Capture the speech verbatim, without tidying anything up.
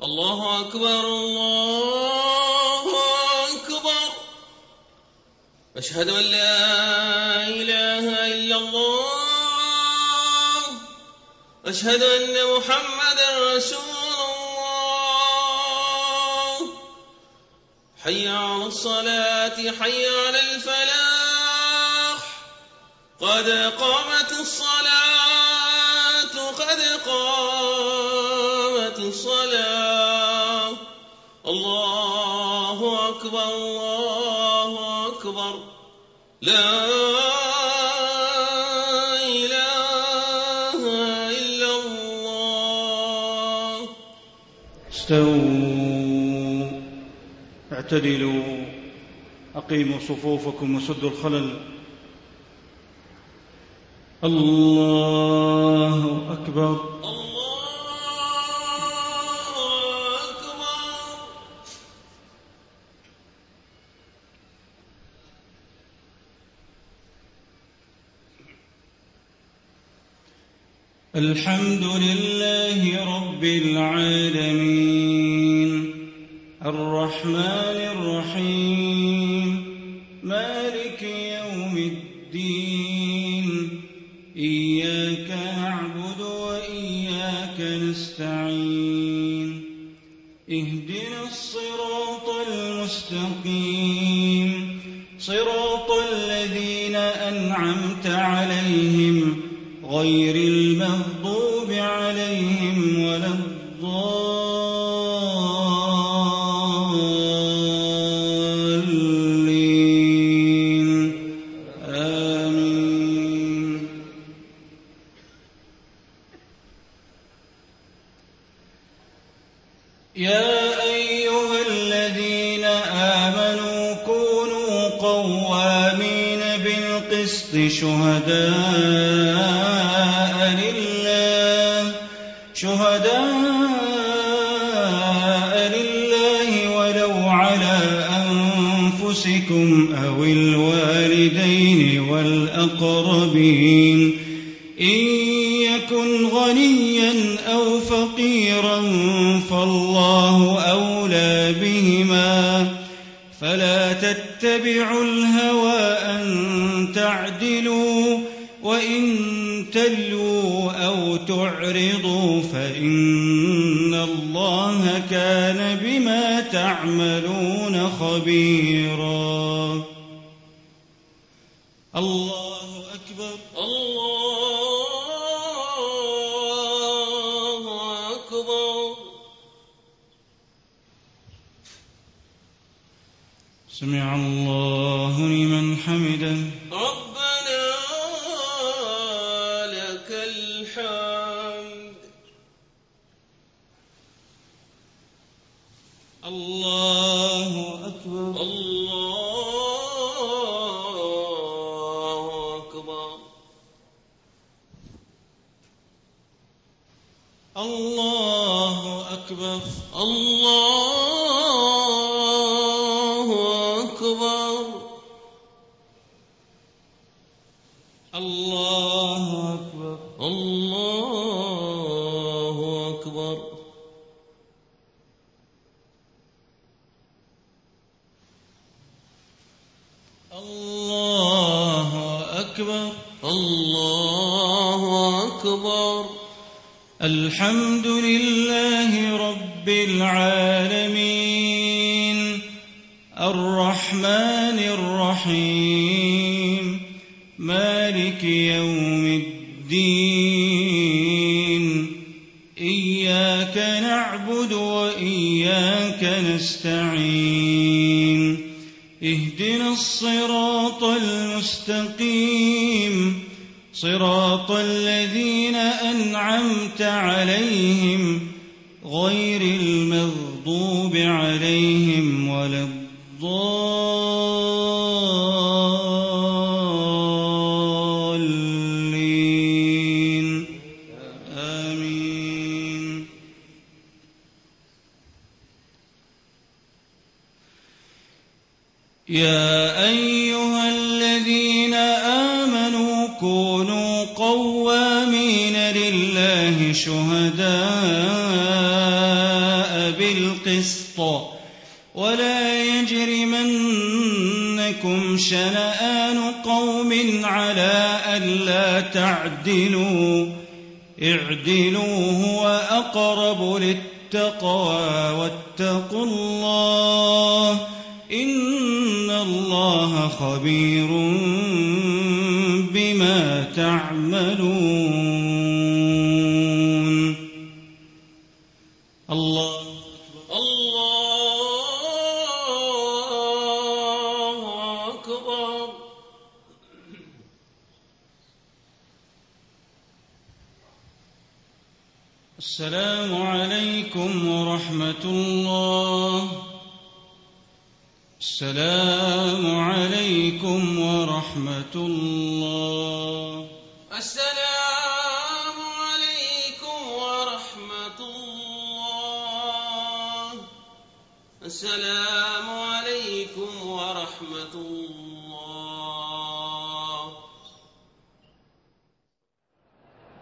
الله أكبر الله أكبر أشهد أن لا إله إلا الله أشهد أن محمدا رسول الله حي على الصلاة حي على الفلاح قد قامت الصلاة قد قامت الصلاة الله أكبر الله أكبر لا إله إلا الله. استووا اعتدلوا أقيموا صفوفكم وسدوا الخلل. الله أكبر. الحمد لله رب العالمين الرحمن الرحيم مالك يوم الدين إياك نعبد وإياك نستعين اهدنا الصراط المستقيم صراط الذين أنعمت عليهم غير المغضوب عليهم ولا الضالين آمين. يا أيها الذين آمنوا كونوا قوامين بالقسط شهداء شهداء لله ولو على أنفسكم أو الوالدين والأقربين إن يكن غنيا أو فقيرا فالله أولى بهما فلا تتبعوا الهوى أن تعدلوا وإن تلووا أو تعرضوا فإن الله كان بما تعملون خبيرا. الله أكبر. الله أكبر. سمع الله لمن حمده. ربنا لك الحمد. الله أكبر. الله أكبر. الله أكبر. الله أكبر. الله أكبر. الله أكبر. الله أكبر. الله أكبر. الحمد لله رب العالمين الرحمن الرحيم مالك يوم الدين إياك نعبد وإياك نستعين اهدنا الصراط المستقيم صراط الذين أنعمت عليهم غير المغضوب عليهم ولا الضالين آمين. يا أيها الذين آمنوا كونوا قوامين لله شهداء بالقسط ولا يجرمنكم شنآن قوم على ألا تعدلوا اعدلوا هو أقرب للتقوى واتقوا الله إن الله خبير بما تعملون. الله الله أكبر. السلام عليكم ورحمة الله. السلام عليكم ورحمة الله. السلام عليكم ورحمة الله. السلام عليكم ورحمة الله.